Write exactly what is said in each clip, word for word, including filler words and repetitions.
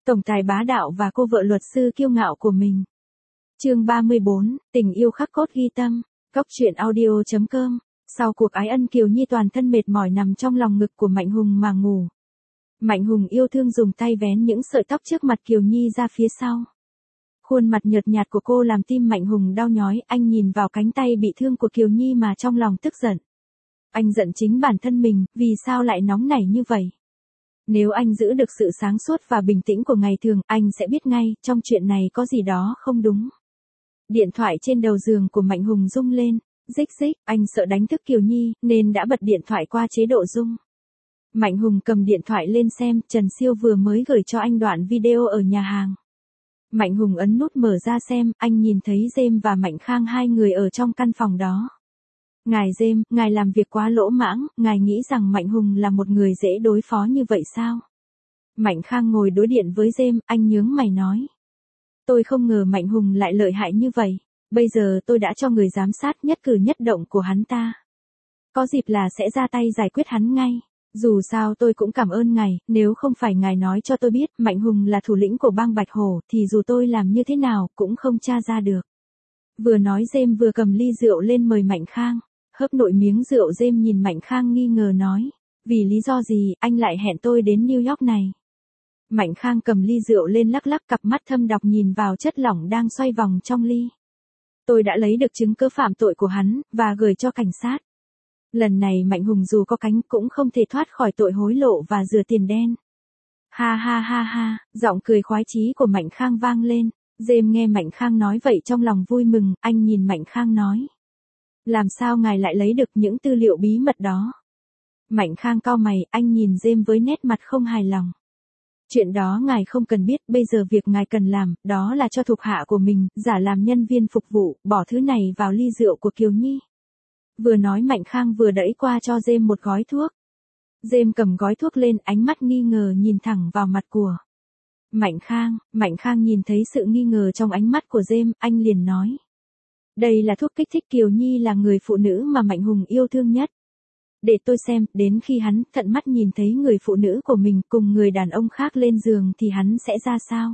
Tổng tài bá đạo và cô vợ luật sư kiêu ngạo của mình. Chương ba mươi bốn, tình yêu khắc cốt ghi tâm. Cốc truyện audio chấm com. Sau cuộc ái ân, Kiều Nhi toàn thân mệt mỏi nằm trong lòng ngực của Mạnh Hùng mà ngủ. Mạnh Hùng yêu thương dùng tay vén những sợi tóc trước mặt Kiều Nhi ra phía sau. Khuôn mặt nhợt nhạt của cô làm tim Mạnh Hùng đau nhói, anh nhìn vào cánh tay bị thương của Kiều Nhi mà trong lòng tức giận. Anh giận chính bản thân mình, vì sao lại nóng nảy như vậy? Nếu anh giữ được sự sáng suốt và bình tĩnh của ngày thường, anh sẽ biết ngay, trong chuyện này có gì đó không đúng. Điện thoại trên đầu giường của Mạnh Hùng rung lên, rích rích, anh sợ đánh thức Kiều Nhi, nên đã bật điện thoại qua chế độ rung. Mạnh Hùng cầm điện thoại lên xem, Trần Siêu vừa mới gửi cho anh đoạn video ở nhà hàng. Mạnh Hùng ấn nút mở ra xem, anh nhìn thấy James và Mạnh Khang hai người ở trong căn phòng đó. Ngài James, ngài làm việc quá lỗ mãng, ngài nghĩ rằng Mạnh Hùng là một người dễ đối phó như vậy sao? Mạnh Khang ngồi đối điện với James, anh nhướng mày nói. Tôi không ngờ Mạnh Hùng lại lợi hại như vậy, bây giờ tôi đã cho người giám sát nhất cử nhất động của hắn ta. Có dịp là sẽ ra tay giải quyết hắn ngay. Dù sao tôi cũng cảm ơn ngài, nếu không phải ngài nói cho tôi biết Mạnh Hùng là thủ lĩnh của bang Bạch Hổ thì dù tôi làm như thế nào cũng không tra ra được. Vừa nói James vừa cầm ly rượu lên mời Mạnh Khang. Hớp nội miếng rượu, James nhìn Mạnh Khang nghi ngờ nói, vì lý do gì anh lại hẹn tôi đến New York này? Mạnh Khang cầm ly rượu lên lắc lắc, cặp mắt thâm độc nhìn vào chất lỏng đang xoay vòng trong ly. Tôi đã lấy được chứng cứ phạm tội của hắn, và gửi cho cảnh sát. Lần này Mạnh Hùng dù có cánh cũng không thể thoát khỏi tội hối lộ và rửa tiền đen. Ha ha ha ha, giọng cười khoái chí của Mạnh Khang vang lên. James nghe Mạnh Khang nói vậy trong lòng vui mừng, anh nhìn Mạnh Khang nói. Làm sao ngài lại lấy được những tư liệu bí mật đó? Mạnh Khang cau mày, anh nhìn James với nét mặt không hài lòng. Chuyện đó ngài không cần biết, bây giờ việc ngài cần làm, đó là cho thuộc hạ của mình, giả làm nhân viên phục vụ, bỏ thứ này vào ly rượu của Kiều Nhi. Vừa nói Mạnh Khang vừa đẩy qua cho James một gói thuốc. James cầm gói thuốc lên, ánh mắt nghi ngờ nhìn thẳng vào mặt của Mạnh Khang. Mạnh Khang nhìn thấy sự nghi ngờ trong ánh mắt của James, anh liền nói. Đây là thuốc kích thích, Kiều Nhi là người phụ nữ mà Mạnh Hùng yêu thương nhất. Để tôi xem, đến khi hắn tận mắt nhìn thấy người phụ nữ của mình cùng người đàn ông khác lên giường thì hắn sẽ ra sao?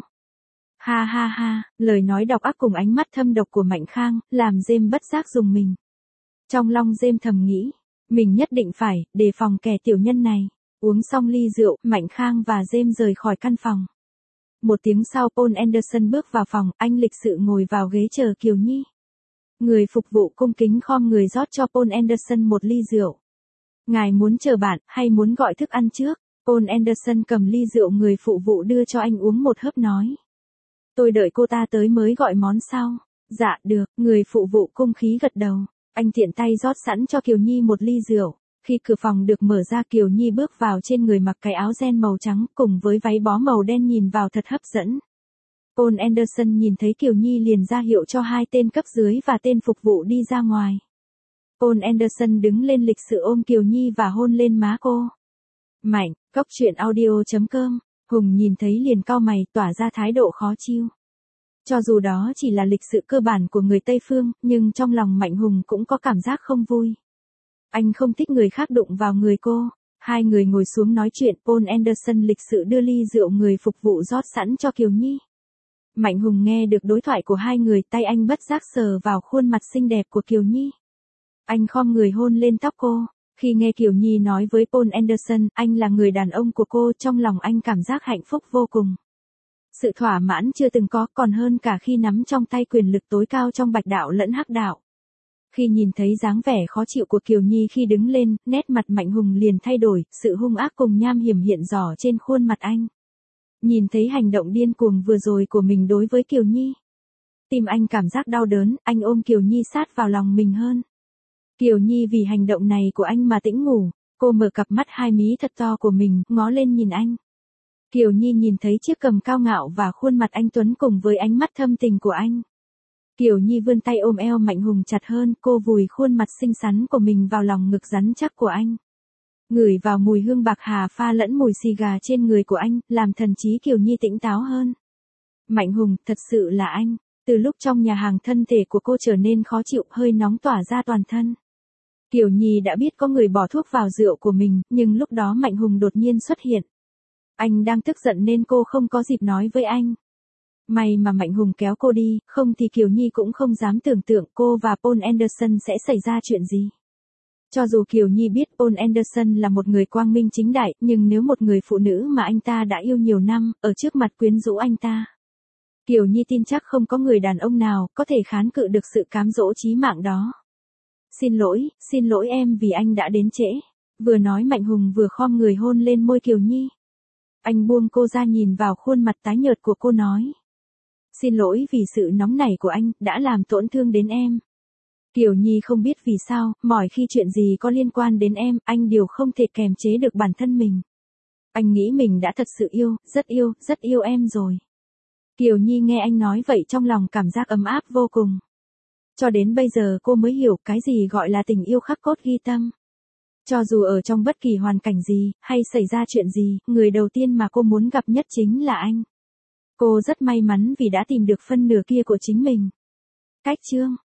Ha ha ha, lời nói độc ác cùng ánh mắt thâm độc của Mạnh Khang, làm James bất giác rùng mình. Trong lòng James thầm nghĩ, mình nhất định phải, đề phòng kẻ tiểu nhân này. Uống xong ly rượu, Mạnh Khang và James rời khỏi căn phòng. Một tiếng sau, Paul Anderson bước vào phòng, anh lịch sự ngồi vào ghế chờ Kiều Nhi. Người phục vụ cung kính khom người rót cho Paul Anderson một ly rượu. Ngài muốn chờ bạn, hay muốn gọi thức ăn trước? Paul Anderson cầm ly rượu người phụ vụ đưa cho anh uống một hớp nói. Tôi đợi cô ta tới mới gọi món sau. Dạ, được, người phụ vụ cung khí gật đầu. Anh tiện tay rót sẵn cho Kiều Nhi một ly rượu. Khi cửa phòng được mở ra, Kiều Nhi bước vào, trên người mặc cái áo ren màu trắng cùng với váy bó màu đen nhìn vào thật hấp dẫn. Paul Anderson nhìn thấy Kiều Nhi liền ra hiệu cho hai tên cấp dưới và tên phục vụ đi ra ngoài. Paul Anderson đứng lên lịch sự ôm Kiều Nhi và hôn lên má cô. Mạnh, cốc truyện audio chấm com. Hùng nhìn thấy liền cau mày, tỏa ra thái độ khó chịu. Cho dù đó chỉ là lịch sự cơ bản của người Tây Phương, nhưng trong lòng Mạnh Hùng cũng có cảm giác không vui. Anh không thích người khác đụng vào người cô. Hai người ngồi xuống nói chuyện, Paul Anderson lịch sự đưa ly rượu người phục vụ rót sẵn cho Kiều Nhi. Mạnh Hùng nghe được đối thoại của hai người, tay anh bất giác sờ vào khuôn mặt xinh đẹp của Kiều Nhi. Anh khom người hôn lên tóc cô. Khi nghe Kiều Nhi nói với Paul Anderson, anh là người đàn ông của cô, trong lòng anh cảm giác hạnh phúc vô cùng. Sự thỏa mãn chưa từng có, còn hơn cả khi nắm trong tay quyền lực tối cao trong Bạch đạo lẫn Hắc đạo. Khi nhìn thấy dáng vẻ khó chịu của Kiều Nhi khi đứng lên, nét mặt Mạnh Hùng liền thay đổi, sự hung ác cùng nham hiểm hiện rõ trên khuôn mặt anh. Nhìn thấy hành động điên cuồng vừa rồi của mình đối với Kiều Nhi, tim anh cảm giác đau đớn, anh ôm Kiều Nhi sát vào lòng mình hơn. Kiều Nhi vì hành động này của anh mà tĩnh ngủ, cô mở cặp mắt hai mí thật to của mình, ngó lên nhìn anh. Kiều Nhi nhìn thấy chiếc cằm cao ngạo và khuôn mặt anh tuấn cùng với ánh mắt thâm tình của anh. Kiều Nhi vươn tay ôm eo Mạnh Hùng chặt hơn, cô vùi khuôn mặt xinh xắn của mình vào lòng ngực rắn chắc của anh. Ngửi vào mùi hương bạc hà pha lẫn mùi xì gà trên người của anh, làm thần trí Kiều Nhi tỉnh táo hơn. Mạnh Hùng, thật sự là anh. Từ lúc trong nhà hàng, thân thể của cô trở nên khó chịu, hơi nóng tỏa ra toàn thân. Kiều Nhi đã biết có người bỏ thuốc vào rượu của mình, nhưng lúc đó Mạnh Hùng đột nhiên xuất hiện. Anh đang tức giận nên cô không có dịp nói với anh. May mà Mạnh Hùng kéo cô đi, không thì Kiều Nhi cũng không dám tưởng tượng cô và Paul Anderson sẽ xảy ra chuyện gì. Cho dù Kiều Nhi biết Paul Anderson là một người quang minh chính đại, nhưng nếu một người phụ nữ mà anh ta đã yêu nhiều năm, ở trước mặt quyến rũ anh ta, Kiều Nhi tin chắc không có người đàn ông nào có thể kháng cự được sự cám dỗ chí mạng đó. Xin lỗi, xin lỗi em vì anh đã đến trễ. Vừa nói Mạnh Hùng vừa khom người hôn lên môi Kiều Nhi. Anh buông cô ra nhìn vào khuôn mặt tái nhợt của cô nói. Xin lỗi vì sự nóng nảy của anh, đã làm tổn thương đến em. Kiều Nhi không biết vì sao, mỏi khi chuyện gì có liên quan đến em, anh đều không thể kềm chế được bản thân mình. Anh nghĩ mình đã thật sự yêu, rất yêu, rất yêu em rồi. Kiều Nhi nghe anh nói vậy trong lòng cảm giác ấm áp vô cùng. Cho đến bây giờ cô mới hiểu cái gì gọi là tình yêu khắc cốt ghi tâm. Cho dù ở trong bất kỳ hoàn cảnh gì, hay xảy ra chuyện gì, người đầu tiên mà cô muốn gặp nhất chính là anh. Cô rất may mắn vì đã tìm được phân nửa kia của chính mình. Cách chương